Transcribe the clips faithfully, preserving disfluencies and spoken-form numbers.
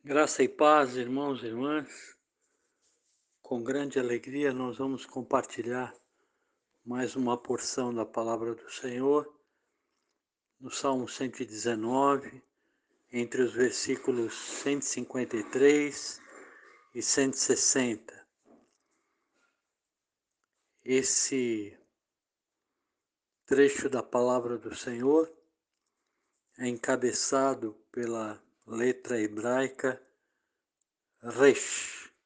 Graça e paz, irmãos e irmãs. Com grande alegria nós vamos compartilhar mais uma porção da palavra do Senhor, no Salmo cento e dezenove, entre os versículos cento e cinquenta e três e cento e sessenta. Esse trecho da palavra do Senhor é encabeçado pela letra hebraica Resh.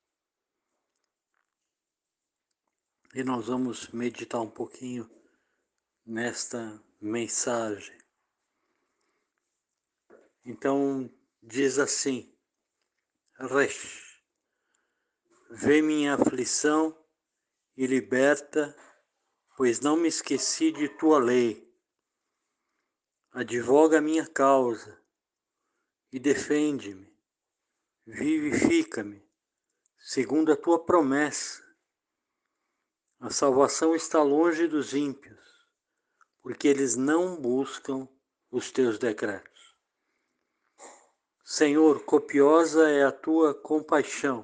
E nós vamos meditar um pouquinho nesta mensagem. Então, diz assim: Resh, vê minha aflição e liberta, pois não me esqueci de tua lei. Advoga a minha causa e defende-me, vivifica-me, segundo a tua promessa. A salvação está longe dos ímpios, porque eles não buscam os teus decretos. Senhor, copiosa é a tua compaixão.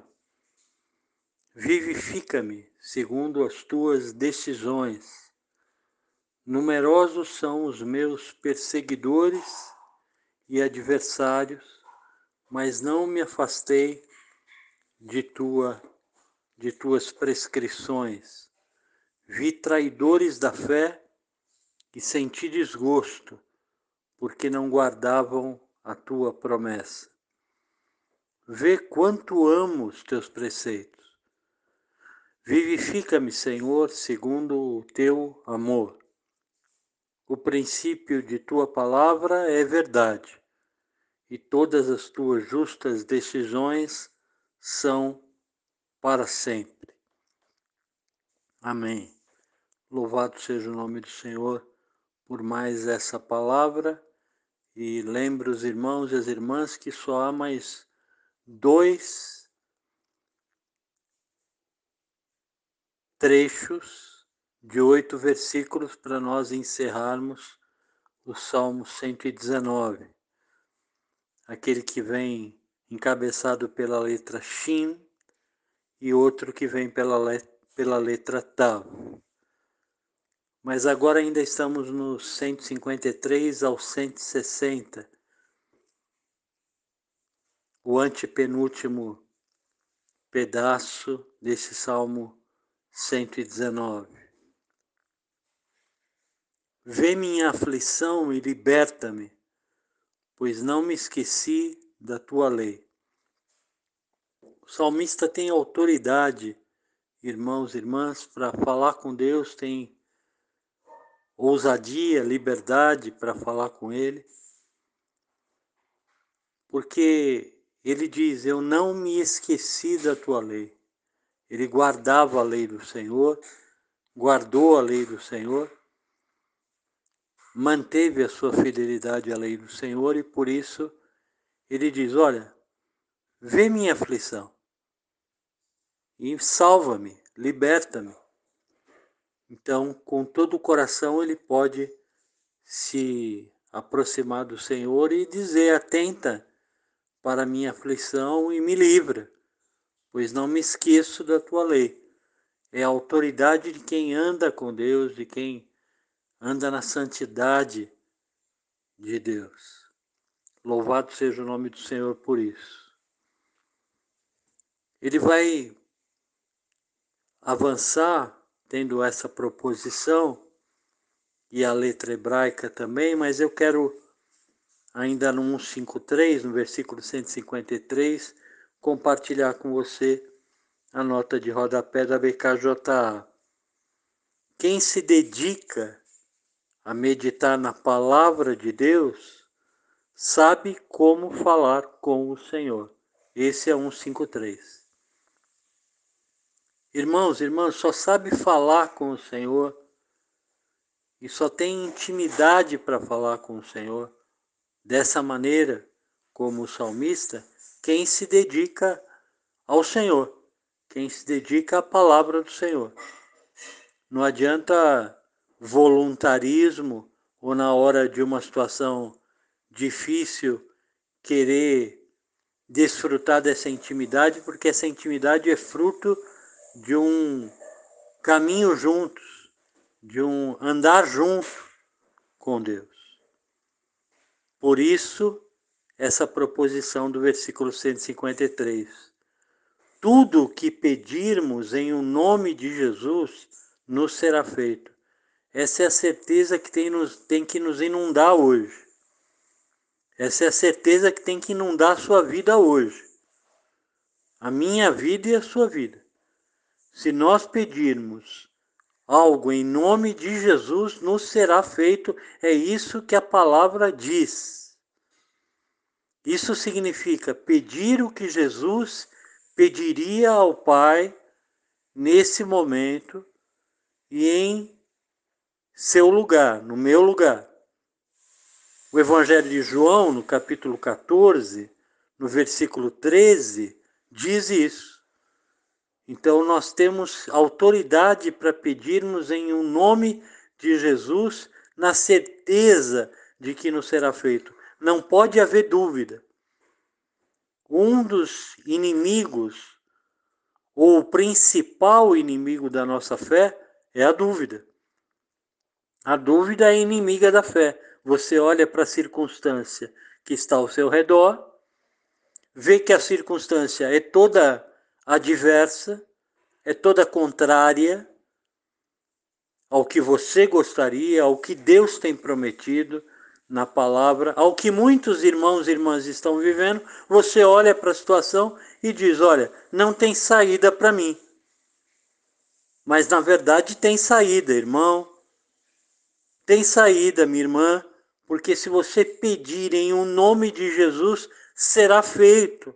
Vivifica-me segundo as tuas decisões. Numerosos são os meus perseguidores e adversários, mas não me afastei de tua, de tuas prescrições. Vi traidores da fé e senti desgosto, porque não guardavam a tua promessa. Vê quanto amo os teus preceitos. Vivifica-me, Senhor, segundo o teu amor. O princípio de tua palavra é verdade, e todas as tuas justas decisões são para sempre. Amém. Louvado seja o nome do Senhor por mais essa palavra, e lembre os irmãos e as irmãs que só há mais dois trechos de oito versículos para nós encerrarmos o Salmo cento e dezenove. Aquele que vem encabeçado pela letra Shin e outro que vem pela, let pela letra Tav. Mas agora ainda estamos no cento e cinquenta e três ao cento e sessenta, o antepenúltimo pedaço desse Salmo cento e dezenove. Vê minha aflição e liberta-me, pois não me esqueci da tua lei. O salmista tem autoridade, irmãos e irmãs, para falar com Deus, tem ousadia, liberdade para falar com Ele, porque ele diz: eu não me esqueci da tua lei. Ele guardava a lei do Senhor, guardou a lei do Senhor, manteve a sua fidelidade à lei do Senhor, e por isso ele diz: olha, vê minha aflição e salva-me, liberta-me. Então, com todo o coração, ele pode se aproximar do Senhor e dizer: atenta para a minha aflição e me livra, pois não me esqueço da tua lei. É a autoridade de quem anda com Deus, de quem anda na santidade de Deus. Louvado seja o nome do Senhor por isso. Ele vai avançar tendo essa proposição, e a letra hebraica também, mas eu quero ainda no cento e cinquenta e três, no versículo cento e cinquenta e três, compartilhar com você a nota de rodapé da B K J A. Quem se dedica a meditar na palavra de Deus sabe como falar com o Senhor. Esse é cento e cinquenta e três. Irmãos, irmãs, só sabe falar com o Senhor e só tem intimidade para falar com o Senhor dessa maneira, como o salmista, quem se dedica ao Senhor, quem se dedica à palavra do Senhor. Não adianta voluntarismo ou na hora de uma situação difícil querer desfrutar dessa intimidade, porque essa intimidade é fruto de um caminho juntos, de um andar junto com Deus. Por isso, essa proposição do versículo cento e cinquenta e três. Tudo o que pedirmos em o nome de Jesus nos será feito. Essa é a certeza que tem, nos, tem que nos inundar hoje. Essa é a certeza que tem que inundar a sua vida hoje. A minha vida e a sua vida. Se nós pedirmos algo em nome de Jesus, nos será feito. É isso que a palavra diz. Isso significa pedir o que Jesus pediria ao Pai nesse momento e em seu lugar, no meu lugar. O Evangelho de João, no capítulo quatorze, no versículo treze, diz isso. Então nós temos autoridade para pedirmos em um nome de Jesus, na certeza de que nos será feito. Não pode haver dúvida. Um dos inimigos, ou o principal inimigo da nossa fé, é a dúvida. A dúvida é inimiga da fé. Você olha para a circunstância que está ao seu redor, vê que a circunstância é toda adversa, é toda contrária ao que você gostaria, ao que Deus tem prometido na palavra, ao que muitos irmãos e irmãs estão vivendo. Você olha para a situação e diz, olha, não tem saída para mim. Mas na verdade tem saída, irmão. Tem saída, minha irmã, porque se você pedir em o nome de Jesus, será feito.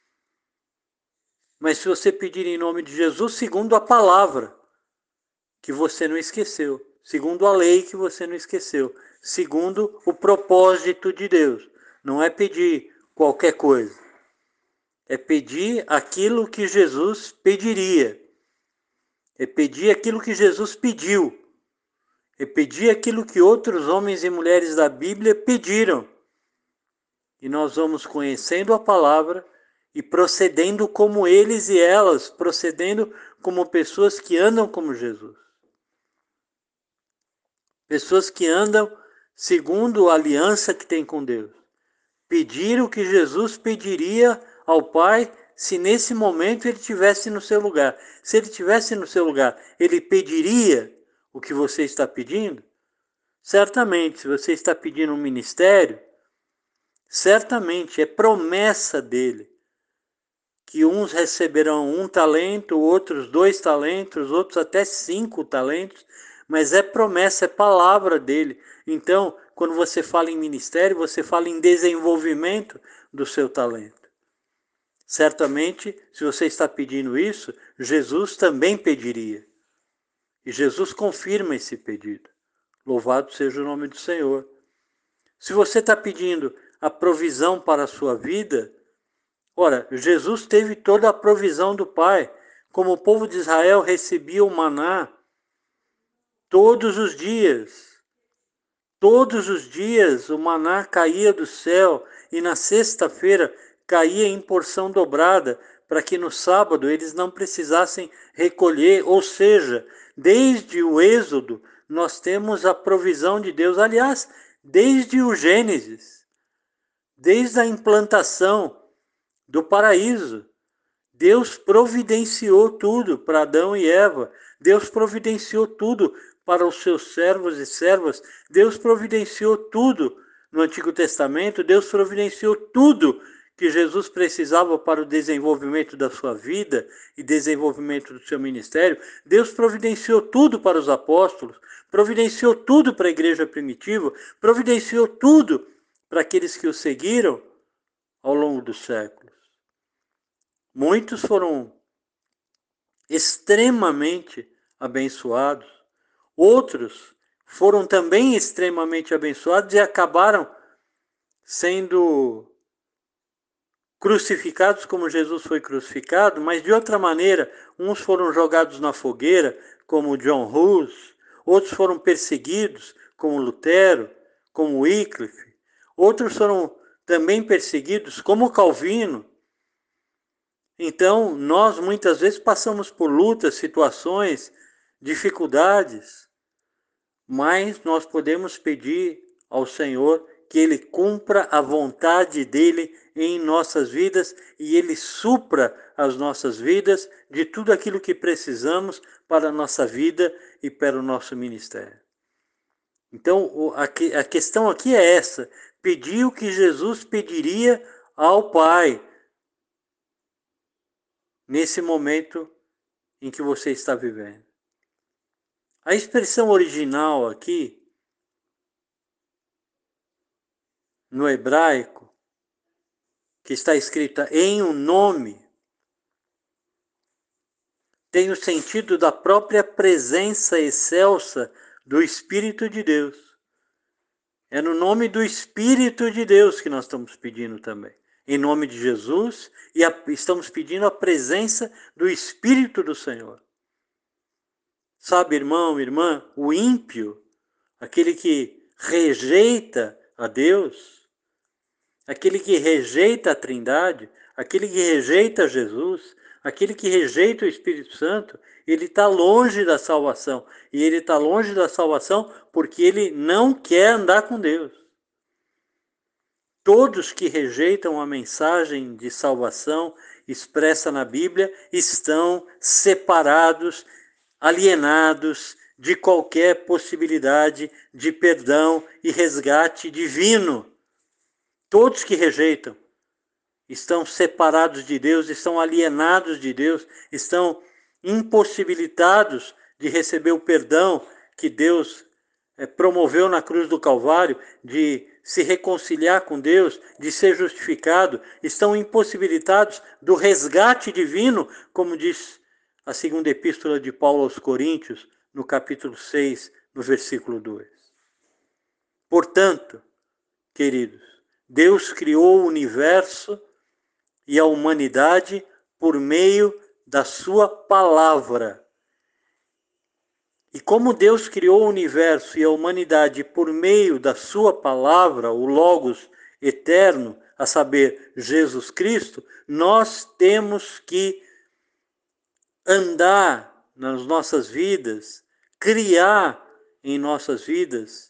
Mas se você pedir em nome de Jesus, segundo a palavra, que você não esqueceu, segundo a lei que você não esqueceu, segundo o propósito de Deus, não é pedir qualquer coisa, é pedir aquilo que Jesus pediria, é pedir aquilo que Jesus pediu. E pedir aquilo que outros homens e mulheres da Bíblia pediram. E nós vamos conhecendo a palavra e procedendo como eles e elas, procedendo como pessoas que andam como Jesus. Pessoas que andam segundo a aliança que tem com Deus. Pedir o que Jesus pediria ao Pai se nesse momento ele estivesse no seu lugar. Se ele estivesse no seu lugar, ele pediria o que você está pedindo? Certamente, se você está pedindo um ministério, certamente é promessa dele que uns receberão um talento, outros dois talentos, outros até cinco talentos, mas é promessa, é palavra dele. Então, quando você fala em ministério, você fala em desenvolvimento do seu talento. Certamente, se você está pedindo isso, Jesus também pediria. E Jesus confirma esse pedido. Louvado seja o nome do Senhor. Se você está pedindo a provisão para a sua vida, ora, Jesus teve toda a provisão do Pai. Como o povo de Israel recebia o maná todos os dias. Todos os dias o maná caía do céu e na sexta-feira caía em porção dobrada, para que no sábado eles não precisassem recolher, ou seja, desde o Êxodo, nós temos a provisão de Deus. Aliás, desde o Gênesis, desde a implantação do paraíso, Deus providenciou tudo para Adão e Eva. Deus providenciou tudo para os seus servos e servas. Deus providenciou tudo no Antigo Testamento. Deus providenciou tudo que Jesus precisava para o desenvolvimento da sua vida e desenvolvimento do seu ministério. Deus providenciou tudo para os apóstolos, providenciou tudo para a igreja primitiva, providenciou tudo para aqueles que o seguiram ao longo dos séculos. Muitos foram extremamente abençoados, outros foram também extremamente abençoados e acabaram sendo crucificados como Jesus foi crucificado, mas de outra maneira. Uns foram jogados na fogueira, como John Hus, outros foram perseguidos, como Lutero, como Wycliffe, outros foram também perseguidos, como Calvino, Então, nós muitas vezes passamos por lutas, situações, dificuldades, mas nós podemos pedir ao Senhor que Ele cumpra a vontade dEle em nossas vidas e Ele supra as nossas vidas de tudo aquilo que precisamos para a nossa vida e para o nosso ministério. Então, a questão aqui é essa: pedir o que Jesus pediria ao Pai nesse momento em que você está vivendo. A expressão original aqui, no hebraico, que está escrita em um nome, tem o sentido da própria presença excelsa do Espírito de Deus. É no nome do Espírito de Deus que nós estamos pedindo também. Em nome de Jesus, e a, estamos pedindo a presença do Espírito do Senhor. Sabe, irmão, irmã, o ímpio, aquele que rejeita a Deus, aquele que rejeita a Trindade, aquele que rejeita Jesus, aquele que rejeita o Espírito Santo, ele está longe da salvação. E ele está longe da salvação porque ele não quer andar com Deus. Todos que rejeitam a mensagem de salvação expressa na Bíblia estão separados, alienados de qualquer possibilidade de perdão e resgate divino. Todos que rejeitam estão separados de Deus, estão alienados de Deus, estão impossibilitados de receber o perdão que Deus promoveu na cruz do Calvário, de se reconciliar com Deus, de ser justificado, estão impossibilitados do resgate divino, como diz a segunda epístola de Paulo aos Coríntios, no capítulo seis, no versículo dois. Portanto, queridos, Deus criou o universo e a humanidade por meio da sua palavra. E como Deus criou o universo e a humanidade por meio da sua palavra, o Logos eterno, a saber, Jesus Cristo, nós temos que andar nas nossas vidas, criar em nossas vidas,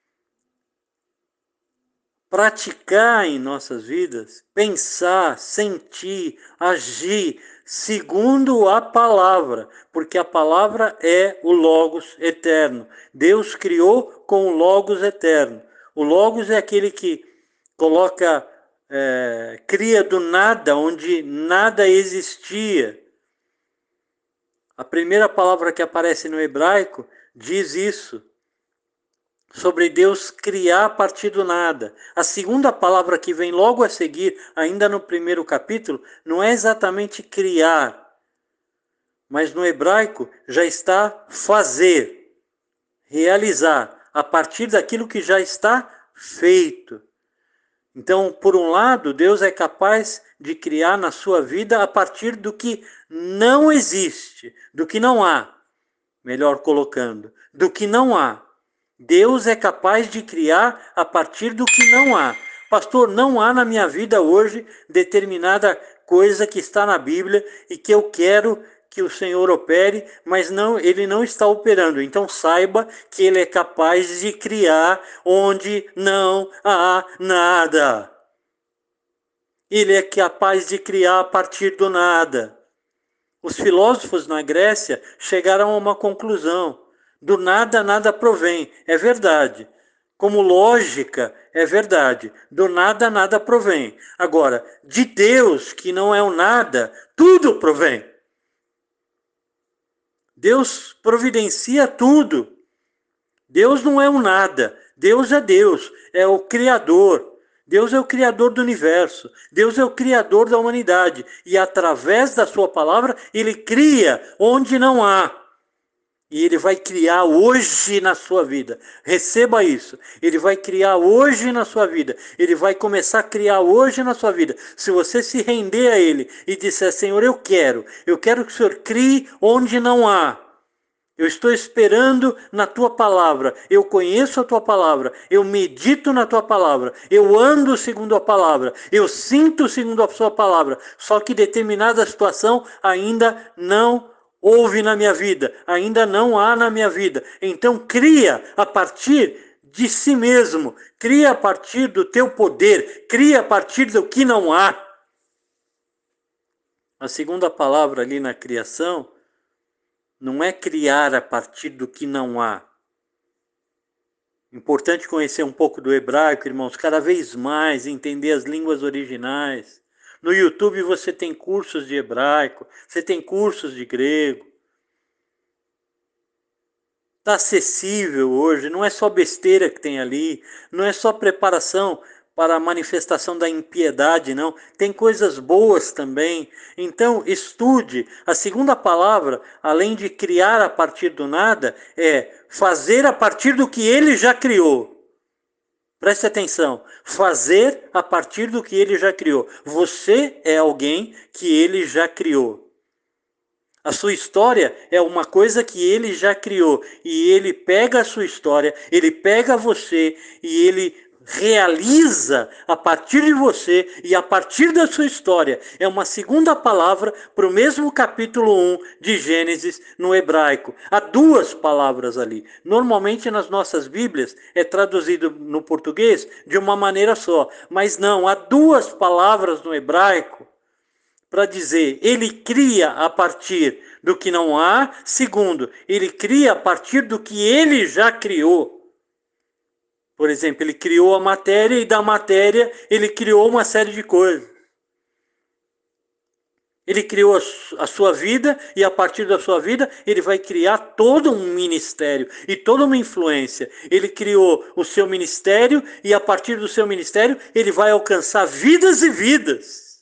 praticar em nossas vidas, pensar, sentir, agir segundo a palavra, porque a palavra é o Logos eterno. Deus criou com o Logos eterno. O Logos é aquele que coloca, é, cria do nada, onde nada existia. A primeira palavra que aparece no hebraico diz isso, sobre Deus criar a partir do nada. A segunda palavra que vem logo a seguir, ainda no primeiro capítulo, não é exatamente criar, mas no hebraico já está fazer, realizar, a partir daquilo que já está feito. Então, por um lado, Deus é capaz de criar na sua vida a partir do que não existe, do que não há, melhor colocando, do que não há. Deus é capaz de criar a partir do que não há. Pastor, não há na minha vida hoje determinada coisa que está na Bíblia e que eu quero que o Senhor opere, mas não, Ele não está operando. Então saiba que Ele é capaz de criar onde não há nada. Ele é capaz de criar a partir do nada. Os filósofos na Grécia chegaram a uma conclusão. Do nada, nada provém. É verdade. Como lógica, é verdade. Do nada, nada provém. Agora, de Deus, que não é o nada, tudo provém. Deus providencia tudo. Deus não é um nada. Deus é Deus. É o Criador. Deus é o Criador do universo. Deus é o Criador da humanidade. E através da sua palavra, Ele cria onde não há. E Ele vai criar hoje na sua vida. Receba isso. Ele vai criar hoje na sua vida. Ele vai começar a criar hoje na sua vida. Se você se render a Ele e disser, Senhor, eu quero. Eu quero que o Senhor crie onde não há. Eu estou esperando na tua palavra. Eu conheço a tua palavra. Eu medito na tua palavra. Eu ando segundo a palavra. Eu sinto segundo a sua palavra. Só que determinada situação ainda não houve na minha vida. Ainda não há na minha vida. Então cria a partir de si mesmo. Cria a partir do teu poder. Cria a partir do que não há. A segunda palavra ali na criação não é criar a partir do que não há. Importante conhecer um pouco do hebraico, irmãos, cada vez mais, entender as línguas originais. No YouTube você tem cursos de hebraico, você tem cursos de grego. Está acessível hoje, não é só besteira que tem ali, não é só preparação para a manifestação da impiedade, não. Tem coisas boas também. Então, estude. A segunda palavra, além de criar a partir do nada, é fazer a partir do que ele já criou. Preste atenção. Fazer a partir do que ele já criou. Você é alguém que ele já criou. A sua história é uma coisa que ele já criou. E ele pega a sua história, ele pega você e ele realiza a partir de você e a partir da sua história. É uma segunda palavra para o mesmo capítulo um de Gênesis no hebraico. Há duas palavras ali. Normalmente nas nossas Bíblias é traduzido no português de uma maneira só. Mas não, há duas palavras no hebraico para dizer, ele cria a partir do que não há. Segundo, ele cria a partir do que ele já criou. Por exemplo, ele criou a matéria e da matéria ele criou uma série de coisas. Ele criou a sua vida e a partir da sua vida ele vai criar todo um ministério e toda uma influência. Ele criou o seu ministério e a partir do seu ministério ele vai alcançar vidas e vidas.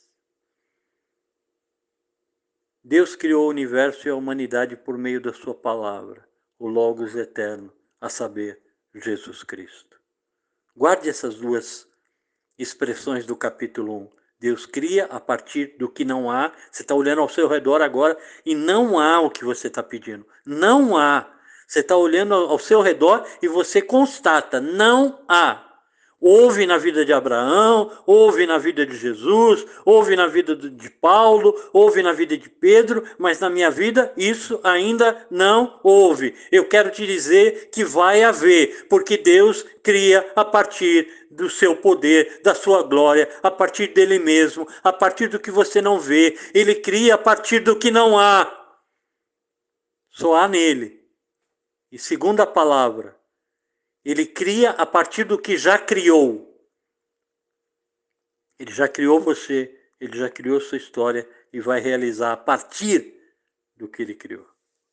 Deus criou o universo e a humanidade por meio da sua palavra, o Logos eterno, a saber, Jesus Cristo. Guarde essas duas expressões do capítulo um. Deus cria a partir do que não há. Você está olhando ao seu redor agora e não há o que você está pedindo. Não há. Você está olhando ao seu redor e você constata, não há. Houve na vida de Abraão, houve na vida de Jesus, houve na vida de Paulo, houve na vida de Pedro, mas na minha vida isso ainda não houve. Eu quero te dizer que vai haver, porque Deus cria a partir do seu poder, da sua glória, a partir dele mesmo, a partir do que você não vê. Ele cria a partir do que não há. Só há nele. E segunda palavra, ele cria a partir do que já criou. Ele já criou você, ele já criou sua história e vai realizar a partir do que ele criou.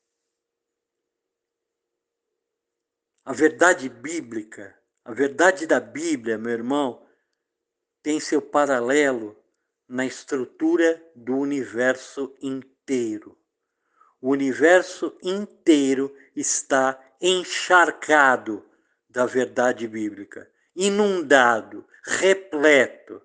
A verdade bíblica, a verdade da Bíblia, meu irmão, tem seu paralelo na estrutura do universo inteiro. O universo inteiro está encharcado da verdade bíblica, inundado, repleto.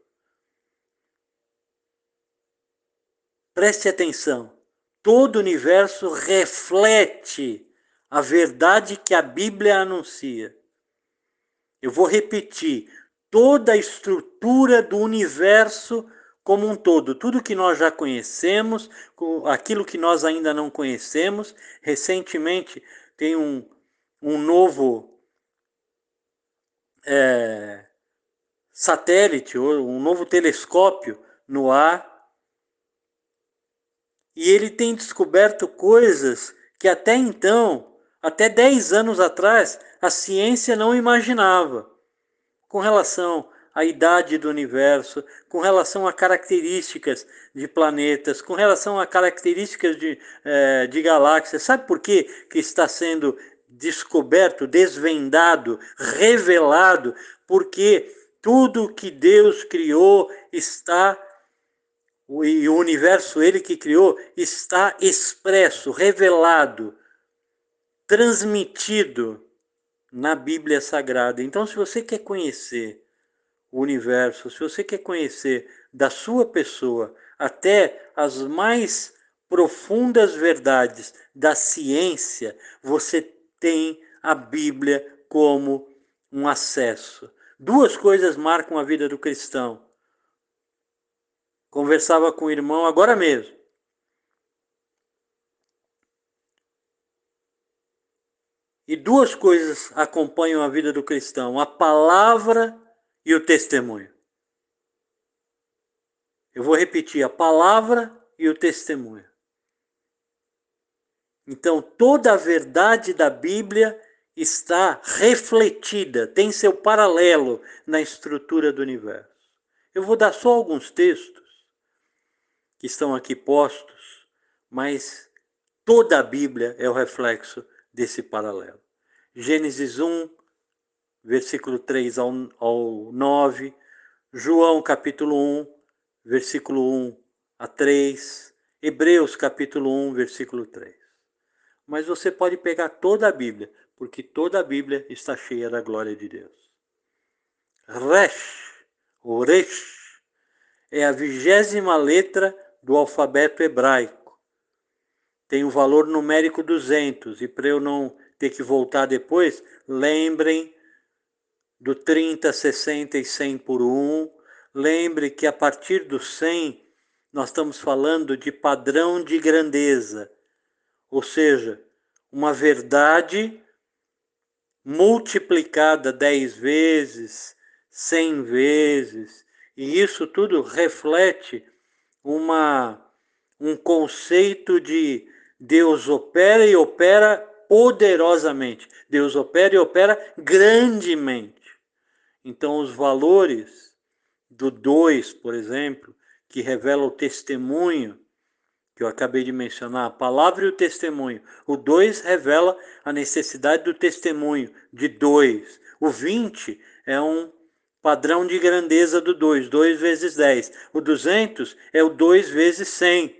Preste atenção, todo o universo reflete a verdade que a Bíblia anuncia. Eu vou repetir, toda a estrutura do universo como um todo, tudo que nós já conhecemos, aquilo que nós ainda não conhecemos. Recentemente tem um, um novo É, satélite, um novo telescópio no ar, e ele tem descoberto coisas que até então, até dez anos atrás, a ciência não imaginava, com relação à idade do universo, com relação a características de planetas, com relação a características de, é, de galáxias. Sabe por quê que está sendo descoberto, desvendado, revelado? Porque tudo que Deus criou está, e o universo ele que criou, está expresso, revelado, transmitido na Bíblia Sagrada. Então, se você quer conhecer o universo, se você quer conhecer da sua pessoa até as mais profundas verdades da ciência, você tem a Bíblia como um acesso. Duas coisas marcam a vida do cristão. Conversava com o irmão agora mesmo. E duas coisas acompanham a vida do cristão: a palavra e o testemunho. Eu vou repetir: a palavra e o testemunho. Então, toda a verdade da Bíblia está refletida, tem seu paralelo na estrutura do universo. Eu vou dar só alguns textos que estão aqui postos, mas toda a Bíblia é o reflexo desse paralelo. Gênesis um, versículo três ao nove, João capítulo um, versículo um a três, Hebreus capítulo um, versículo três. Mas você pode pegar toda a Bíblia, porque toda a Bíblia está cheia da glória de Deus. Resh, ou Resh, é a vigésima letra do alfabeto hebraico. Tem um valor numérico duzentos, e para eu não ter que voltar depois, lembrem do trinta, sessenta e cem por um. Lembre que a partir do cem, nós estamos falando de padrão de grandeza. Ou seja, uma verdade multiplicada dez vezes, cem vezes. E isso tudo reflete uma, um conceito de Deus opera e opera poderosamente. Deus opera e opera grandemente. Então, os valores do dois, por exemplo, que revela o testemunho, que eu acabei de mencionar, a palavra e o testemunho. O dois revela a necessidade do testemunho, de dois. O vinte é um padrão de grandeza do dois, dois vezes dez. O duzentos é o dois vezes cem.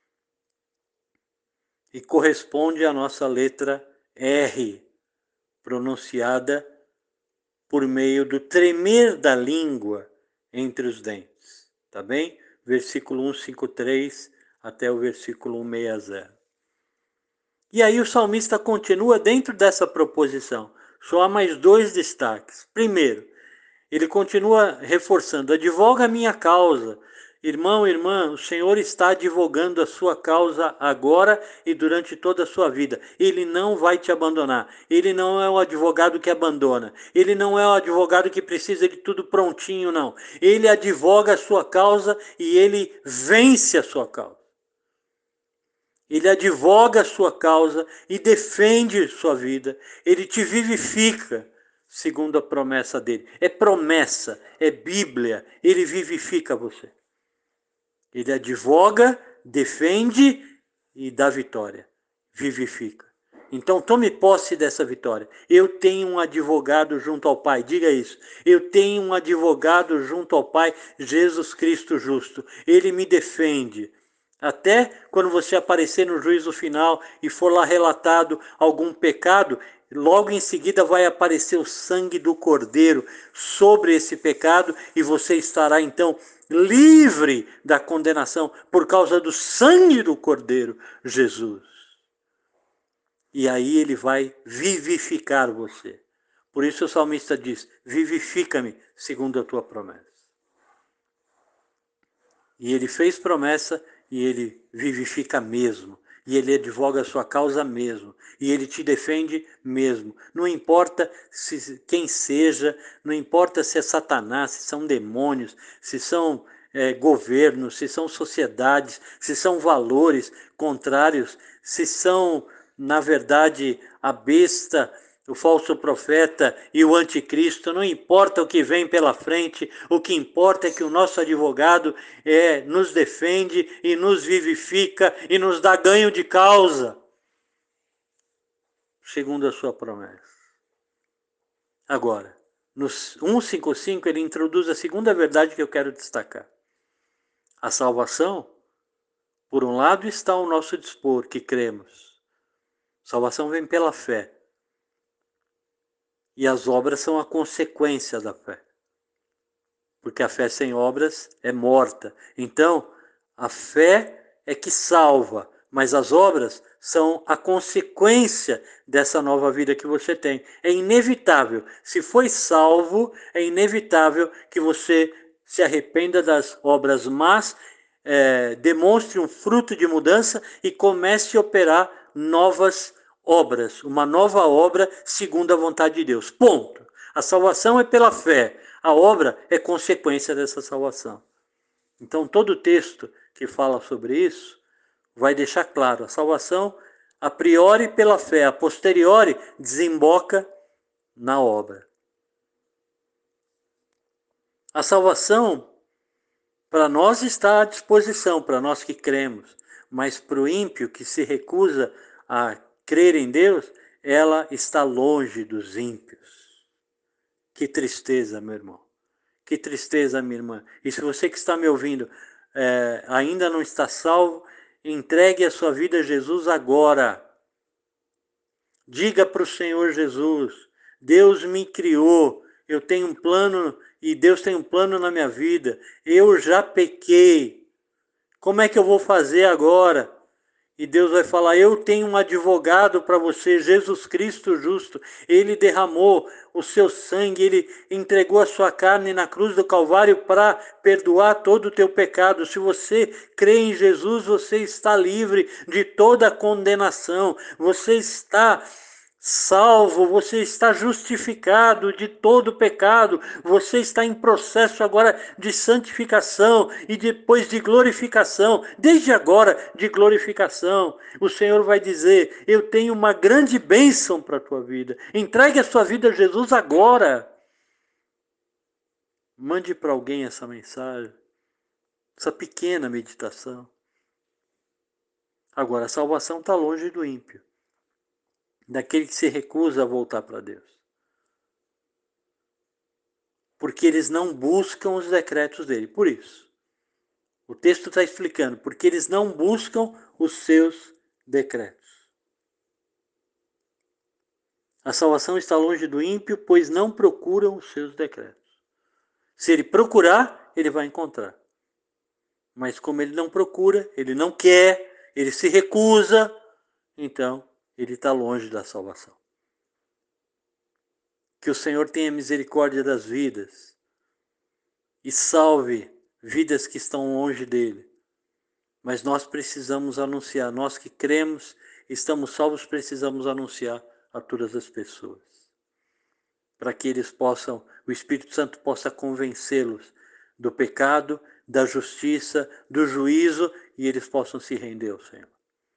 E corresponde à nossa letra R, pronunciada por meio do tremer da língua entre os dentes. Tá bem? Versículo cento e cinquenta e três até o versículo cento e sessenta. E aí o salmista continua dentro dessa proposição. Só há mais dois destaques. Primeiro, ele continua reforçando: advoga a minha causa. Irmão, irmã, o Senhor está advogando a sua causa agora e durante toda a sua vida. Ele não vai te abandonar. Ele não é um advogado que abandona. Ele não é um advogado que precisa de tudo prontinho, não. Ele advoga a sua causa e ele vence a sua causa. Ele advoga a sua causa e defende sua vida. Ele te vivifica, segundo a promessa dele. É promessa, é Bíblia. Ele vivifica você. Ele advoga, defende e dá vitória. Vivifica. Então tome posse dessa vitória. Eu tenho um advogado junto ao Pai. Diga isso. Eu tenho um advogado junto ao Pai, Jesus Cristo justo. Ele me defende. Até quando você aparecer no juízo final e for lá relatado algum pecado, logo em seguida vai aparecer o sangue do Cordeiro sobre esse pecado e você estará então livre da condenação por causa do sangue do Cordeiro, Jesus. E aí ele vai vivificar você. Por isso o salmista diz: vivifica-me segundo a tua promessa. E ele fez promessa e ele vivifica mesmo. E ele advoga a sua causa mesmo. E ele te defende mesmo. Não importa se, quem seja, não importa se é Satanás, se são demônios, se são é, governos, se são sociedades, se são valores contrários, se são, na verdade, a besta, o falso profeta e o anticristo. Não importa o que vem pela frente, o que importa é que o nosso advogado é, nos defende e nos vivifica e nos dá ganho de causa, segundo a sua promessa. Agora, no cento e cinquenta e cinco ele introduz a segunda verdade que eu quero destacar. A salvação, por um lado, está ao nosso dispor, que cremos. Salvação vem pela fé. E as obras são a consequência da fé. Porque a fé sem obras é morta. Então, a fé é que salva. Mas as obras são a consequência dessa nova vida que você tem. É inevitável. Se foi salvo, é inevitável que você se arrependa das obras más, é, demonstre um fruto de mudança e comece a operar novas obras. Uma nova obra segundo a vontade de Deus. Ponto. A salvação é pela fé. A obra é consequência dessa salvação. Então, todo texto que fala sobre isso vai deixar claro, a salvação a priori pela fé, a posteriori desemboca na obra. A salvação para nós está à disposição, para nós que cremos, mas para o ímpio que se recusa a crer em Deus, ela está longe dos ímpios. Que tristeza, meu irmão. Que tristeza, minha irmã. E se você que está me ouvindo é, ainda não está salvo, entregue a sua vida a Jesus agora. Diga para o Senhor Jesus, Deus me criou, eu tenho um plano e Deus tem um plano na minha vida. Eu já pequei. Como é que eu vou fazer agora? E Deus vai falar, eu tenho um advogado para você, Jesus Cristo justo. Ele derramou o seu sangue, ele entregou a sua carne na cruz do Calvário para perdoar todo o teu pecado. Se você crê em Jesus, você está livre de toda condenação. Você está salvo, você está justificado de todo pecado, você está em processo agora de santificação e depois de glorificação, desde agora de glorificação. O Senhor vai dizer, eu tenho uma grande bênção para a tua vida, entregue a sua vida a Jesus agora. Mande para alguém essa mensagem, essa pequena meditação. Agora, a salvação está longe do ímpio, daquele que se recusa a voltar para Deus. Porque eles não buscam os decretos dele. Por isso, o texto está explicando, porque eles não buscam os seus decretos. A salvação está longe do ímpio, pois não procuram os seus decretos. Se ele procurar, ele vai encontrar. Mas como ele não procura, ele não quer, ele se recusa, então ele está longe da salvação. Que o Senhor tenha misericórdia das vidas e salve vidas que estão longe dele. Mas nós precisamos anunciar, nós que cremos, estamos salvos, precisamos anunciar a todas as pessoas. Para que eles possam, o Espírito Santo possa convencê-los do pecado, da justiça, do juízo, e eles possam se render ao Senhor.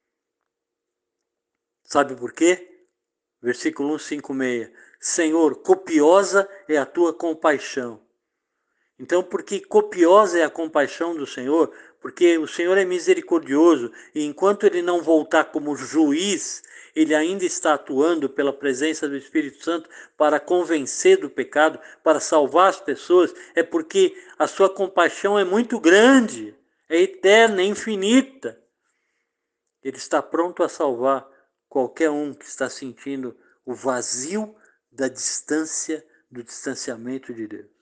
Sabe por quê? Versículo cento e cinquenta e seis. Senhor, copiosa é a tua compaixão. Então, porque copiosa é a compaixão do Senhor, porque o Senhor é misericordioso, e enquanto ele não voltar como juiz, ele ainda está atuando pela presença do Espírito Santo para convencer do pecado, para salvar as pessoas, é porque a sua compaixão é muito grande, é eterna, é infinita. Ele está pronto a salvar qualquer um que está sentindo o vazio da distância, do distanciamento de Deus.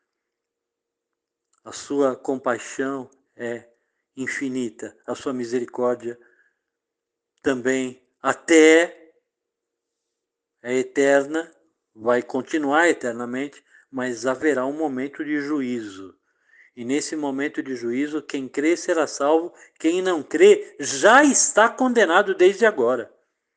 A sua compaixão é infinita, a sua misericórdia também até é eterna, vai continuar eternamente, mas haverá um momento de juízo. E nesse momento de juízo, quem crê será salvo, quem não crê já está condenado desde agora,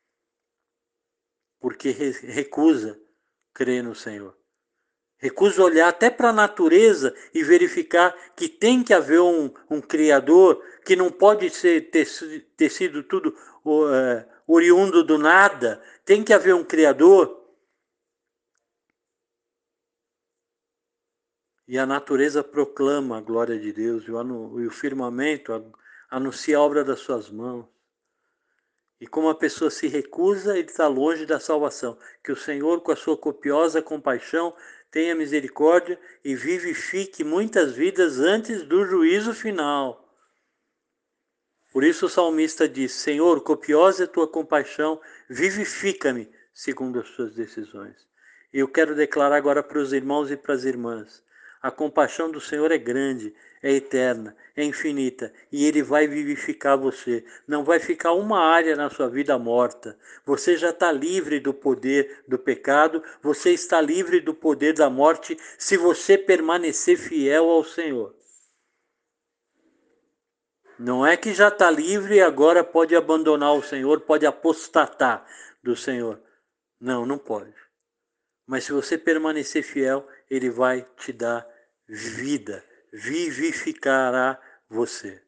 porque recusa crer no Senhor. Recusa olhar até para a natureza e verificar que tem que haver um, um Criador, que não pode ser, ter, ter sido tudo uh, oriundo do nada. Tem que haver um Criador. E a natureza proclama a glória de Deus, e o, e o firmamento anuncia a obra das suas mãos. E como a pessoa se recusa, ele está longe da salvação. Que o Senhor, com a sua copiosa compaixão, tenha misericórdia e vivifique muitas vidas antes do juízo final. Por isso o salmista diz, Senhor, copiosa é a tua compaixão, vivifica-me segundo as tuas decisões. E eu quero declarar agora para os irmãos e para as irmãs, A compaixão do Senhor é grande, é eterna, é infinita, e Ele vai vivificar você. Não vai ficar uma área na sua vida morta. Você já está livre do poder do pecado, você está livre do poder da morte, se você permanecer fiel ao Senhor. Não é que já está livre e agora pode abandonar o Senhor, pode apostatar do Senhor. Não, não pode. Mas se você permanecer fiel, Ele vai te dar vida, vivificará você.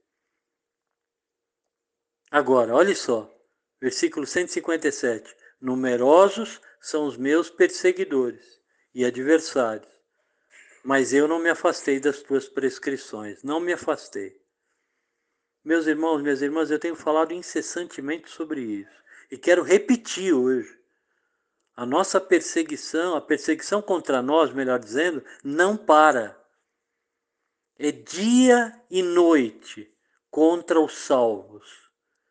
Agora, olha só, versículo cento e cinquenta e sete. Numerosos são os meus perseguidores e adversários, mas eu não me afastei das tuas prescrições, não me afastei. Meus irmãos, minhas irmãs, eu tenho falado incessantemente sobre isso e quero repetir hoje. A nossa perseguição, a perseguição contra nós, melhor dizendo, não para. É dia e noite contra os salvos.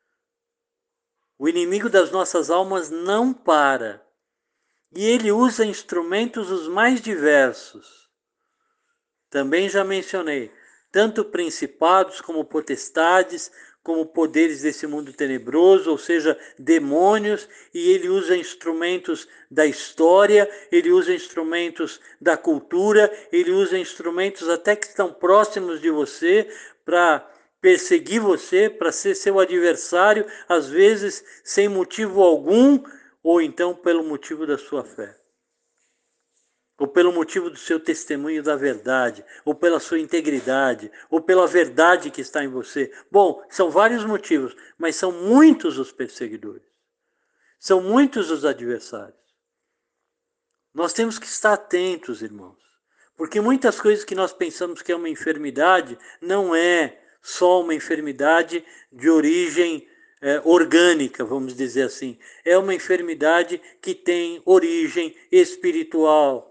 O inimigo das nossas almas não para. E ele usa instrumentos os mais diversos. Também já mencionei, tanto principados como potestades, como poderes desse mundo tenebroso, ou seja, demônios, e ele usa instrumentos da história, ele usa instrumentos da cultura, ele usa instrumentos até que estão próximos de você para perseguir você, para ser seu adversário, às vezes sem motivo algum, ou então pelo motivo da sua fé, ou pelo motivo do seu testemunho da verdade, ou pela sua integridade, ou pela verdade que está em você. Bom, são vários motivos, mas são muitos os perseguidores. São muitos os adversários. Nós temos que estar atentos, irmãos, porque muitas coisas que nós pensamos que é uma enfermidade, não é só uma enfermidade de origem é, orgânica, vamos dizer assim. É uma enfermidade que tem origem espiritual.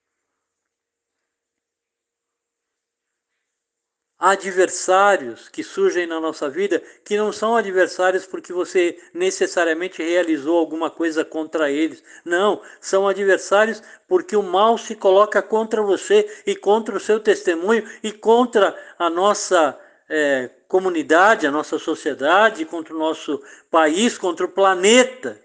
Há adversários que surgem na nossa vida que não são adversários porque você necessariamente realizou alguma coisa contra eles. Não, são adversários porque o mal se coloca contra você e contra o seu testemunho e contra a nossa é, comunidade, a nossa sociedade, contra o nosso país, contra o planeta.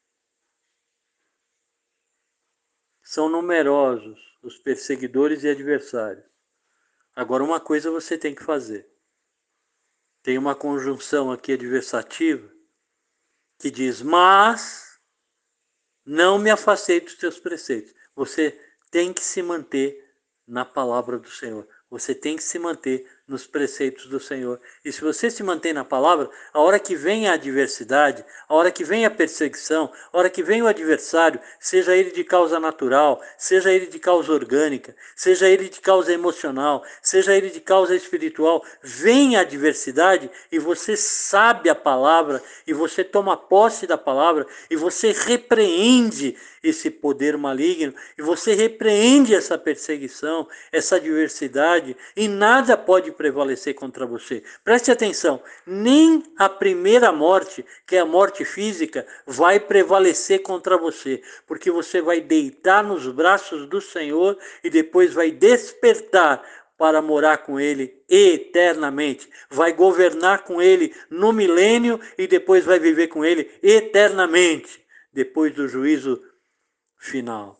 São numerosos os perseguidores e adversários. Agora, uma coisa você tem que fazer. Tem uma conjunção aqui adversativa que diz, mas não me afastei dos teus preceitos. Você tem que se manter na palavra do Senhor. Você tem que se manter nos preceitos do Senhor. E se você se mantém na palavra, a hora que vem a adversidade, a hora que vem a perseguição, a hora que vem o adversário, seja ele de causa natural, seja ele de causa orgânica, seja ele de causa emocional, seja ele de causa espiritual, vem a adversidade e você sabe a palavra, e você toma posse da palavra, e você repreende esse poder maligno, e você repreende essa perseguição, essa adversidade, e nada pode prevalecer contra você. Preste atenção, nem a primeira morte, que é a morte física, vai prevalecer contra você, porque você vai deitar nos braços do Senhor e depois vai despertar para morar com Ele eternamente. Vai governar com Ele no milênio e depois vai viver com Ele eternamente, depois do juízo final.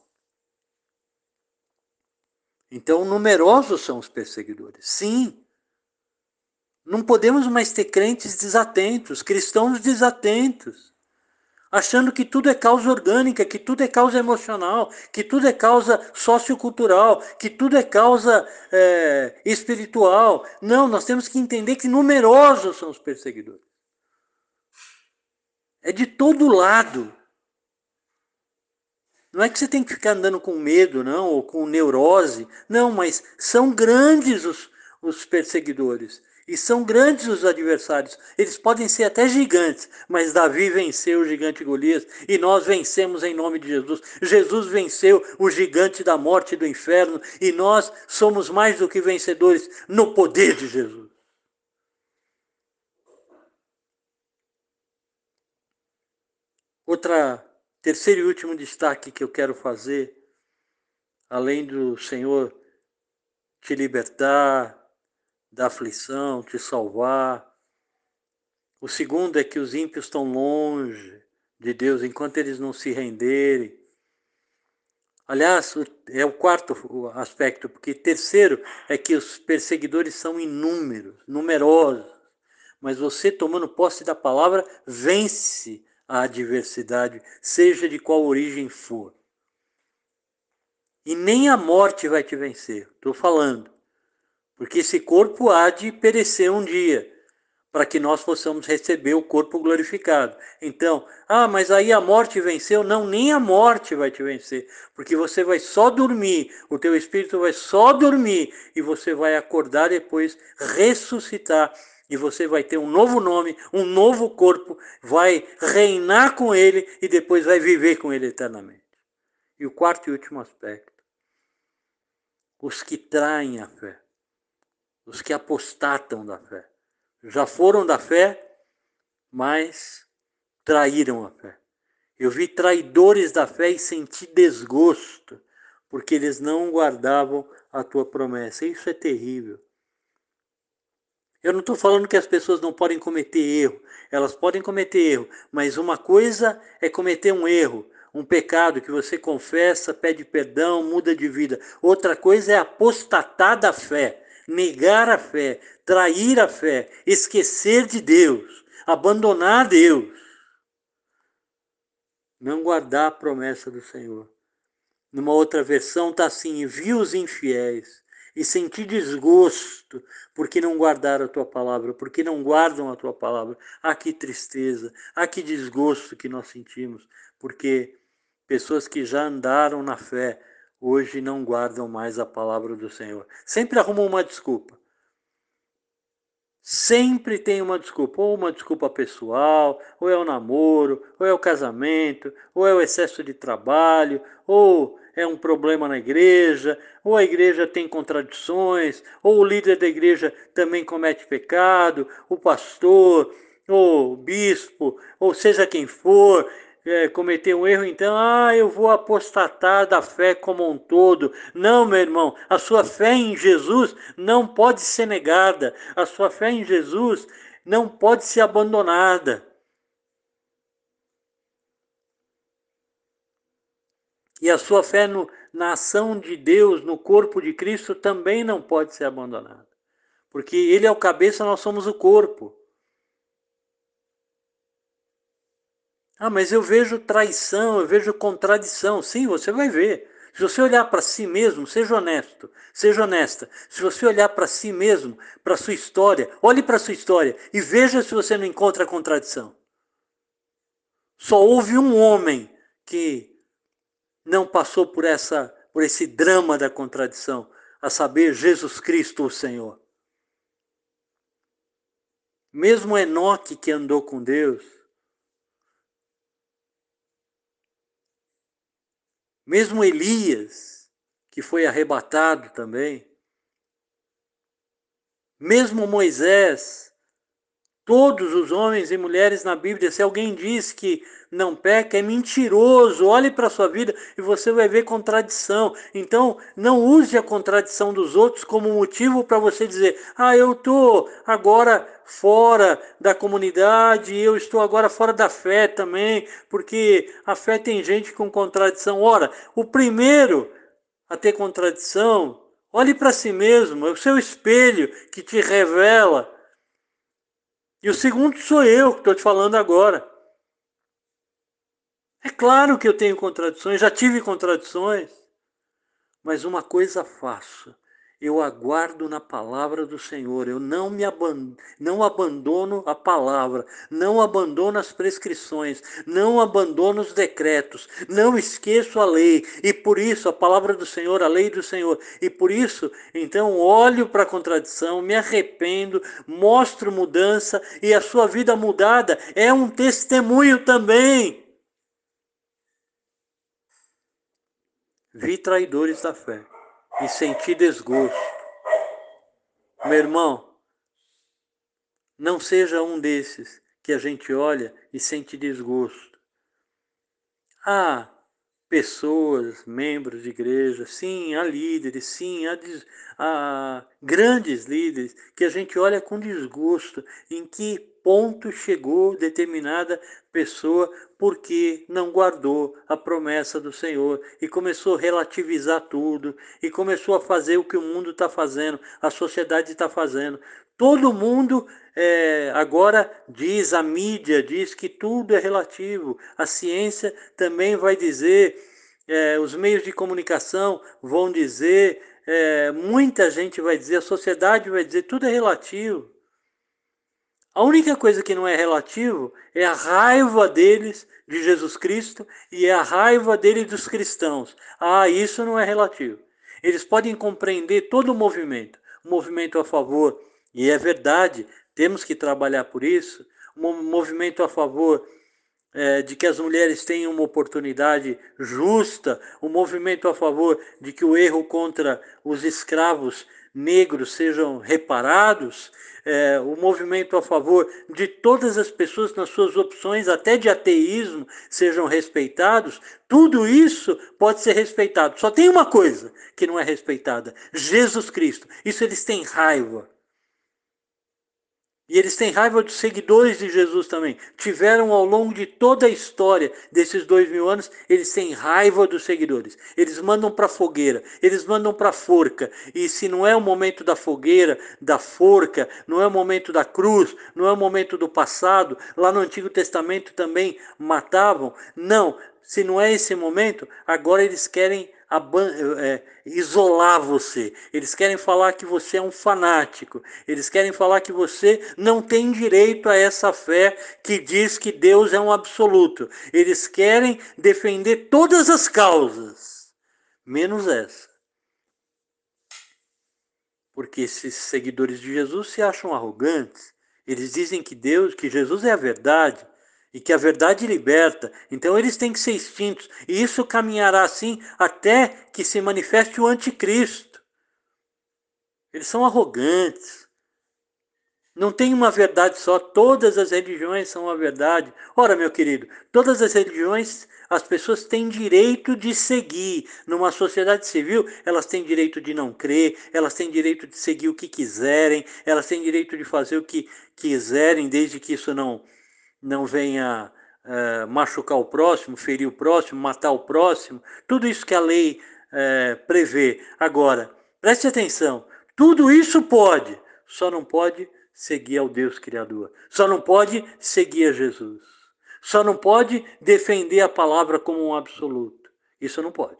Então, numerosos são os perseguidores. Sim. Não podemos mais ter crentes desatentos, cristãos desatentos, achando que tudo é causa orgânica, que tudo é causa emocional, que tudo é causa sociocultural, que tudo é causa é, espiritual. Não, nós temos que entender que numerosos são os perseguidores. É de todo lado. Não é que você tem que ficar andando com medo, não, ou com neurose. Não, mas são grandes os, os perseguidores. E são grandes os adversários. Eles podem ser até gigantes, mas Davi venceu o gigante Golias e nós vencemos em nome de Jesus. Jesus venceu o gigante da morte e do inferno e nós somos mais do que vencedores no poder de Jesus. Outra, terceiro e último destaque que eu quero fazer, além do Senhor te libertar da aflição, te salvar. O segundo é que os ímpios estão longe de Deus enquanto eles não se renderem. Aliás, é o quarto aspecto, porque terceiro é que os perseguidores são inúmeros, numerosos. Mas você, tomando posse da palavra, vence a adversidade, seja de qual origem for. E nem a morte vai te vencer, estou falando. Porque esse corpo há de perecer um dia, para que nós possamos receber o corpo glorificado. Então, ah, mas aí a morte venceu? Não, nem a morte vai te vencer, porque você vai só dormir, o teu espírito vai só dormir, e você vai acordar depois, ressuscitar, e você vai ter um novo nome, um novo corpo, vai reinar com ele, e depois vai viver com ele eternamente. E o quarto e último aspecto, os que traem a fé, os que apostatam da fé. Já foram da fé, mas traíram a fé. Eu vi traidores da fé e senti desgosto, porque eles não guardavam a tua promessa. Isso é terrível. Eu não estou falando que as pessoas não podem cometer erro. Elas podem cometer erro, mas uma coisa é cometer um erro, um pecado que você confessa, pede perdão, muda de vida. Outra coisa é apostatar da fé, negar a fé, trair a fé, esquecer de Deus, abandonar Deus, não guardar a promessa do Senhor. Numa outra versão está assim: vi os infiéis e senti desgosto porque não guardaram a tua palavra, porque não guardam a tua palavra. Ah, que tristeza, ah, que desgosto que nós sentimos, porque pessoas que já andaram na fé hoje não guardam mais a palavra do Senhor. Sempre arrumam uma desculpa. Sempre tem uma desculpa, ou uma desculpa pessoal, ou é o namoro, ou é o casamento, ou é o excesso de trabalho, ou é um problema na igreja, ou a igreja tem contradições, ou o líder da igreja também comete pecado, o pastor, ou o bispo, ou seja quem for, é, cometer um erro, então, ah, eu vou apostatar da fé como um todo. Não, meu irmão, a sua fé em Jesus não pode ser negada. A sua fé em Jesus não pode ser abandonada. E a sua fé no, na ação de Deus, no corpo de Cristo, também não pode ser abandonada. Porque Ele é o cabeça, nós somos o corpo. Ah, mas eu vejo traição, eu vejo contradição. Sim, você vai ver. Se você olhar para si mesmo, seja honesto, seja honesta. Se você olhar para si mesmo, para a sua história, olhe para a sua história e veja se você não encontra contradição. Só houve um homem que não passou por essa, por esse drama da contradição, a saber, Jesus Cristo, o Senhor. Mesmo Enoque, que andou com Deus, mesmo Elias, que foi arrebatado também, mesmo Moisés, todos os homens e mulheres na Bíblia, se alguém diz que não peca, é mentiroso. Olhe para a sua vida e você vai ver contradição. Então, não use a contradição dos outros como motivo para você dizer: ah, eu estou agora fora da comunidade, eu estou agora fora da fé também, porque a fé tem gente com contradição. Ora, o primeiro a ter contradição, olhe para si mesmo, é o seu espelho que te revela. E o segundo sou eu que estou te falando agora. É claro que eu tenho contradições, já tive contradições, mas uma coisa faço: eu aguardo na palavra do Senhor, eu não me abandono, não abandono a palavra, não abandono as prescrições, não abandono os decretos, não esqueço a lei, e por isso a palavra do Senhor, a lei do Senhor, e por isso, então, olho para a contradição, me arrependo, mostro mudança, e a sua vida mudada é um testemunho também. Vi traidores da fé e senti desgosto. Meu irmão, não seja um desses que a gente olha e sente desgosto. Ah, pessoas, membros de igreja, sim, há líderes, sim, há, há grandes líderes que a gente olha com desgosto em que ponto chegou determinada pessoa porque não guardou a promessa do Senhor e começou a relativizar tudo e começou a fazer o que o mundo está fazendo, a sociedade está fazendo. Todo mundo é, agora diz, a mídia diz que tudo é relativo. A ciência também vai dizer, é, os meios de comunicação vão dizer, é, muita gente vai dizer, a sociedade vai dizer, tudo é relativo. A única coisa que não é relativo é a raiva deles de Jesus Cristo e é a raiva deles dos cristãos. Ah, isso não é relativo. Eles podem compreender todo o movimento, o movimento a favor, e é verdade, temos que trabalhar por isso, um movimento a favor é, de que as mulheres tenham uma oportunidade justa, um movimento a favor de que o erro contra os escravos negros sejam reparados, é, o movimento a favor de todas as pessoas nas suas opções, até de ateísmo, sejam respeitados, tudo isso pode ser respeitado. Só tem uma coisa que não é respeitada: Jesus Cristo. Isso eles têm raiva. E eles têm raiva dos seguidores de Jesus também. Tiveram ao longo de toda a história desses dois mil anos, eles têm raiva dos seguidores. Eles mandam para a fogueira, eles mandam para a forca. E se não é o momento da fogueira, da forca, não é o momento da cruz, não é o momento do passado, lá no Antigo Testamento também matavam. Não, se não é esse momento, agora eles querem é, isolar você. Eles querem falar que você é um fanático. Eles querem falar que você não tem direito a essa fé que diz que Deus é um absoluto. Eles querem defender todas as causas, menos essa. Porque esses seguidores de Jesus se acham arrogantes. Eles dizem que Deus, que Jesus é a verdade e que a verdade liberta. Então eles têm que ser extintos. E isso caminhará assim até que se manifeste o anticristo. Eles são arrogantes. Não tem uma verdade só, todas as religiões são a verdade. Ora, meu querido, todas as religiões as pessoas têm direito de seguir. Numa sociedade civil, elas têm direito de não crer, elas têm direito de seguir o que quiserem, elas têm direito de fazer o que quiserem, desde que isso não, não venha uh, machucar o próximo, ferir o próximo, matar o próximo. Tudo isso que a lei uh, prevê. Agora, preste atenção, tudo isso pode, só não pode seguir ao Deus Criador. Só não pode seguir a Jesus. Só não pode defender a palavra como um absoluto. Isso não pode.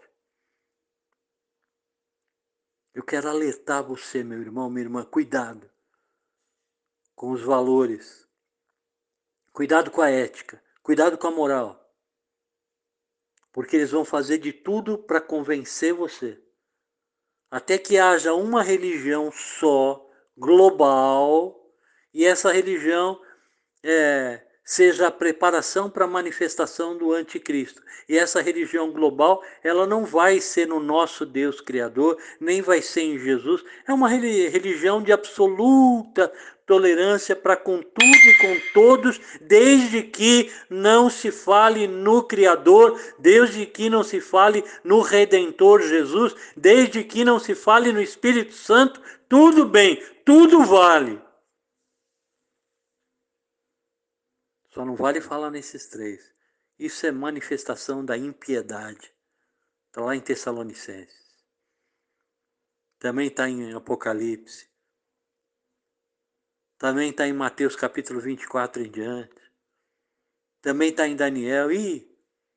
Eu quero alertar você, meu irmão, minha irmã, cuidado com os valores. Cuidado com a ética. Cuidado com a moral. Porque eles vão fazer de tudo para convencer você. Até que haja uma religião só, global, e essa religião é, seja a preparação para a manifestação do anticristo. E essa religião global, ela não vai ser no nosso Deus Criador, nem vai ser em Jesus. É uma religião de absoluta tolerância para com tudo e com todos, desde que não se fale no Criador, desde que não se fale no Redentor Jesus, desde que não se fale no Espírito Santo, tudo bem, tudo vale. Só não vale falar nesses três. Isso é manifestação da impiedade. Está lá em Tessalonicenses. Também está em Apocalipse. Também está em Mateus capítulo vinte e quatro em diante. Também está em Daniel. E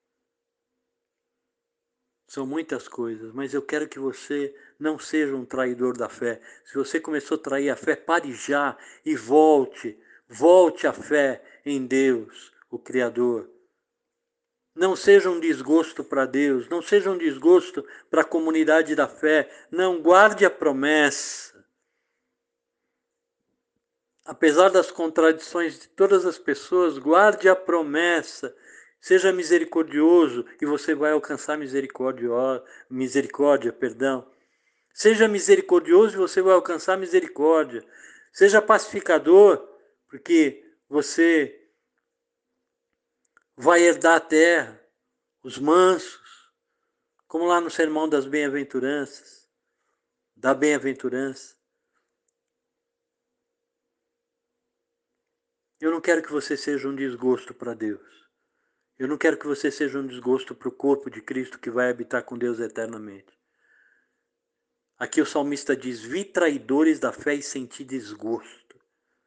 são muitas coisas, mas eu quero que você não seja um traidor da fé. Se você começou a trair a fé, pare já e volte. Volte à fé em Deus, o Criador. Não seja um desgosto para Deus, não seja um desgosto para a comunidade da fé. Não, guarde a promessa. Apesar das contradições de todas as pessoas, guarde a promessa. Seja misericordioso e você vai alcançar misericórdia, misericórdia, perdão. Seja misericordioso e você vai alcançar misericórdia. Seja pacificador, porque você vai herdar a terra. Os mansos, Como lá no Sermão das Bem-aventuranças, da Bem-aventurança. Eu não quero que você seja um desgosto para Deus. Eu não quero que você seja um desgosto para o corpo de Cristo que vai habitar com Deus eternamente. Aqui o salmista diz, vi traidores da fé e senti desgosto.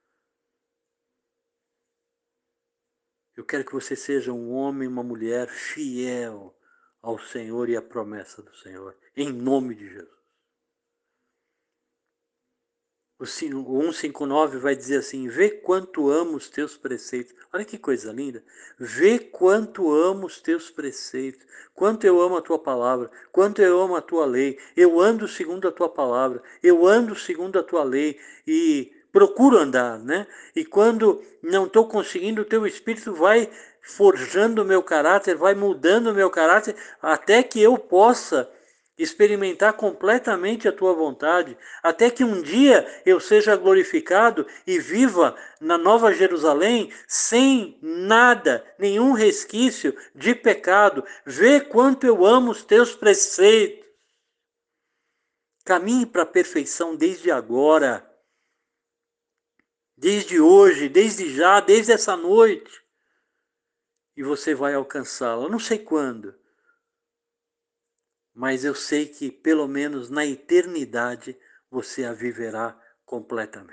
Eu quero que você seja um homem e uma mulher fiel ao Senhor e à promessa do Senhor, em nome de Jesus. O cento e cinquenta e nove vai dizer assim, vê quanto amo os teus preceitos. Olha que coisa linda. Vê quanto amo os teus preceitos. Quanto eu amo a tua palavra. Quanto eu amo a tua lei. Eu ando segundo a tua palavra. Eu ando segundo a tua lei. E procuro andar, né? E quando não estou conseguindo, o teu Espírito vai forjando o meu caráter, vai mudando o meu caráter, até que eu possa experimentar completamente a tua vontade, até que um dia eu seja glorificado e viva na Nova Jerusalém sem nada, nenhum resquício de pecado. Vê quanto eu amo os teus preceitos. Caminhe para a perfeição desde agora, desde hoje, desde já, desde essa noite. E você vai alcançá-la. Não sei quando, mas eu sei que pelo menos na eternidade você a viverá completamente.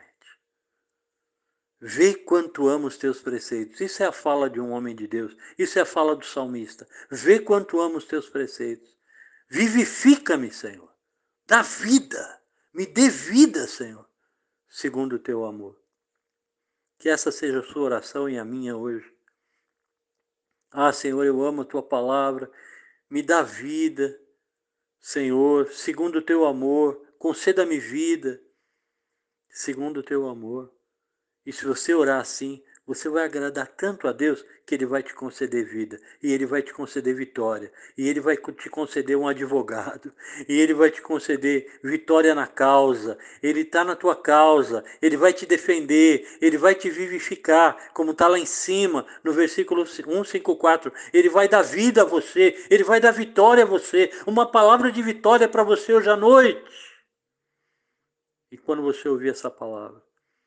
Vê quanto amo os teus preceitos. Isso é a fala de um homem de Deus. Isso é a fala do salmista. Vê quanto amo os teus preceitos. Vivifica-me, Senhor. Dá vida. Me dê vida, Senhor, segundo o teu amor. Que essa seja a sua oração e a minha hoje. Ah, Senhor, eu amo a tua palavra. Me dá vida, Senhor, segundo o teu amor. Conceda-me vida, segundo o teu amor. E se você orar assim, você vai agradar tanto a Deus que Ele vai te conceder vida. E Ele vai te conceder vitória. E Ele vai te conceder um advogado. E Ele vai te conceder vitória na causa. Ele está na tua causa. Ele vai te defender. Ele vai te vivificar. Como está lá em cima, no versículo cento e cinquenta e quatro. Ele vai dar vida a você. Ele vai dar vitória a você. Uma palavra de vitória para você hoje à noite. E quando você ouvir essa palavra,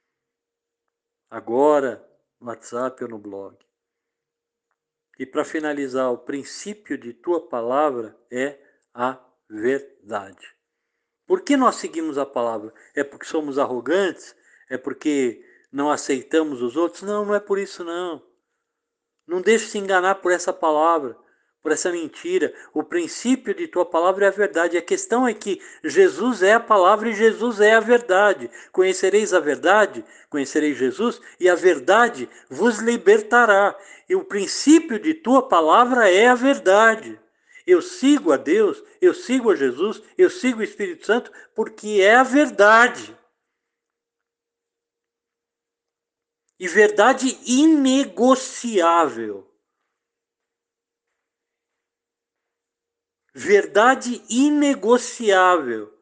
agora, no WhatsApp ou no blog. E para finalizar, o princípio de tua palavra é a verdade. Por que nós seguimos a palavra? É porque somos arrogantes? É porque não aceitamos os outros? Não, não é por isso não. Não deixe se enganar por essa palavra, por essa mentira. O princípio de tua palavra é a verdade. A questão é que Jesus é a palavra e Jesus é a verdade. Conhecereis a verdade, conhecereis Jesus, e a verdade vos libertará. E o princípio de tua palavra é a verdade. Eu sigo a Deus, eu sigo a Jesus, eu sigo o Espírito Santo, porque é a verdade. E verdade inegociável. Verdade inegociável.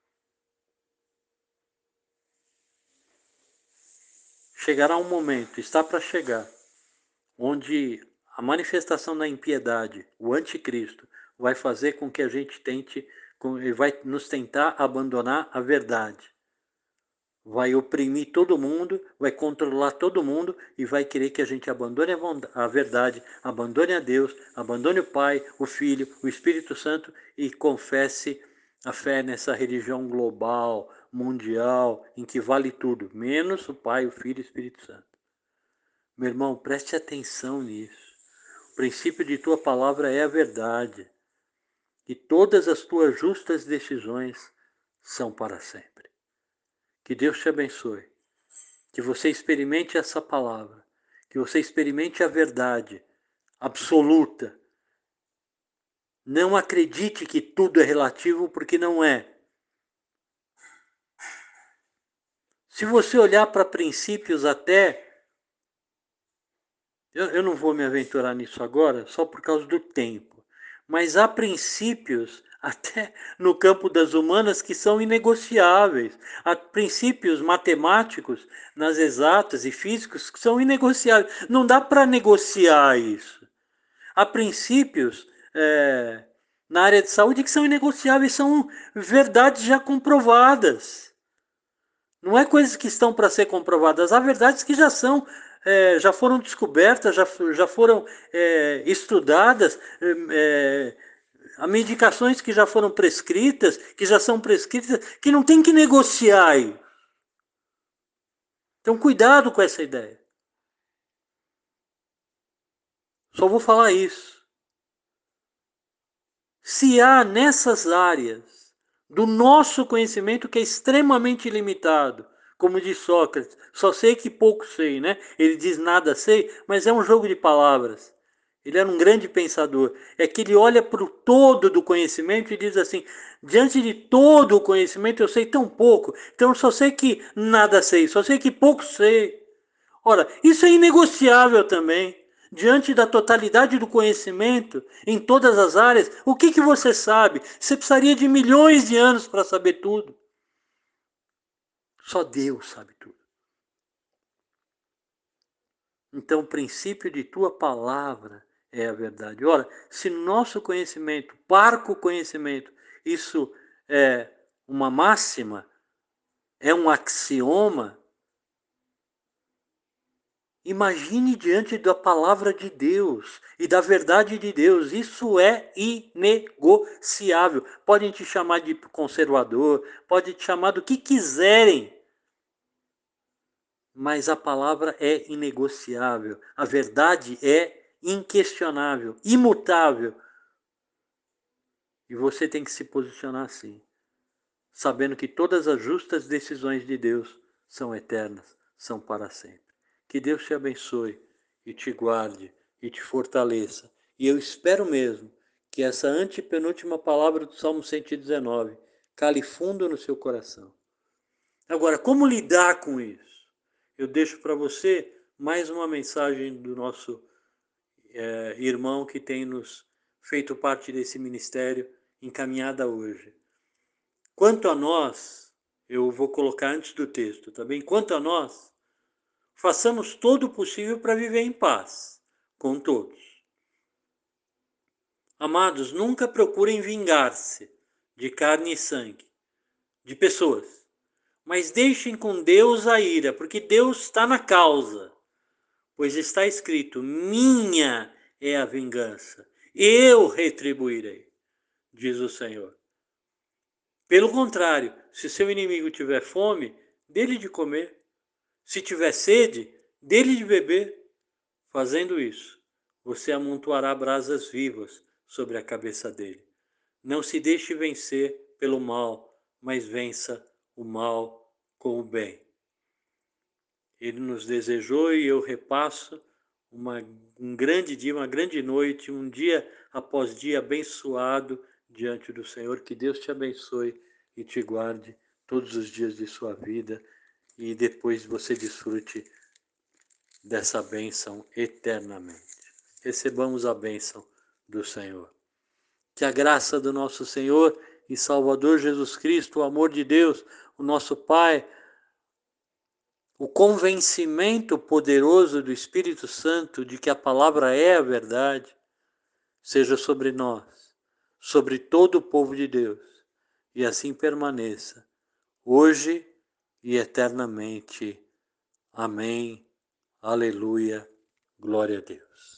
Chegará um momento, está para chegar, onde a manifestação da impiedade, o anticristo, vai fazer com que a gente tente, vai nos tentar abandonar a verdade. Vai oprimir todo mundo, vai controlar todo mundo e vai querer que a gente abandone a verdade, abandone a Deus, abandone o Pai, o Filho, o Espírito Santo e confesse a fé nessa religião global, mundial, em que vale tudo, menos o Pai, o Filho e o Espírito Santo. Meu irmão, preste atenção nisso. O princípio de tua palavra é a verdade. E todas as tuas justas decisões são para sempre. Que Deus te abençoe. Que você experimente essa palavra. Que você experimente a verdade absoluta. Não acredite que tudo é relativo, porque não é. Se você olhar para princípios até... Eu, eu não vou me aventurar nisso agora, só por causa do tempo. Mas há princípios, até no campo das humanas, que são inegociáveis. Há princípios matemáticos, nas exatas e físicos, que são inegociáveis. Não dá para negociar isso. Há princípios... É, na área de saúde que são inegociáveis, são verdades já comprovadas. Não é coisas que estão para ser comprovadas, há verdades que já são, é, já foram descobertas, já, já foram é, estudadas, é, há medicações que já foram prescritas, que já são prescritas, que não tem que negociar aí. Então, cuidado com essa ideia. Só vou falar isso. Se há nessas áreas do nosso conhecimento que é extremamente limitado, como diz Sócrates, só sei que pouco sei, né? Ele diz nada sei, mas é um jogo de palavras. Ele era um grande pensador. É que ele olha para o todo do conhecimento e diz assim, diante de todo o conhecimento eu sei tão pouco, então eu só sei que nada sei, só sei que pouco sei. Ora, isso é inegociável também. Diante da totalidade do conhecimento em todas as áreas, o que, que você sabe? Você precisaria de milhões de anos para saber tudo. Só Deus sabe tudo. Então, o princípio de tua palavra é a verdade. Ora, se nosso conhecimento, parco conhecimento, isso é uma máxima, é um axioma, imagine diante da palavra de Deus e da verdade de Deus. Isso é inegociável. Podem te chamar de conservador, podem te chamar do que quiserem, mas a palavra é inegociável. A verdade é inquestionável, imutável. E você tem que se posicionar assim, sabendo que todas as justas decisões de Deus são eternas, são para sempre. Que Deus te abençoe e te guarde e te fortaleça. E eu espero mesmo que essa antepenúltima palavra do Salmo cento e dezenove cale fundo no seu coração. Agora, como lidar com isso? Eu deixo para você mais uma mensagem do nosso é, irmão que tem nos feito parte desse ministério, encaminhada hoje. Quanto a nós, eu vou colocar antes do texto, tá bem? Quanto a nós, façamos todo o possível para viver em paz com todos. Amados, nunca procurem vingar-se de carne e sangue, de pessoas, mas deixem com Deus a ira, porque Deus está na causa, pois está escrito, minha é a vingança, eu retribuirei, diz o Senhor. Pelo contrário, se seu inimigo tiver fome, dê-lhe de comer. Se tiver sede, dê-lhe de beber. Fazendo isso, você amontoará brasas vivas sobre a cabeça dele. Não se deixe vencer pelo mal, mas vença o mal com o bem. Ele nos desejou e eu repasso uma, um grande dia, uma grande noite, um dia após dia abençoado diante do Senhor. Que Deus te abençoe e te guarde todos os dias de sua vida e depois você desfrute dessa bênção eternamente. Recebamos a bênção do Senhor. Que a graça do nosso Senhor e Salvador Jesus Cristo, o amor de Deus, o nosso Pai, o convencimento poderoso do Espírito Santo de que a palavra é a verdade, seja sobre nós, sobre todo o povo de Deus, e assim permaneça, hoje e eternamente. Amém. Aleluia. Glória a Deus.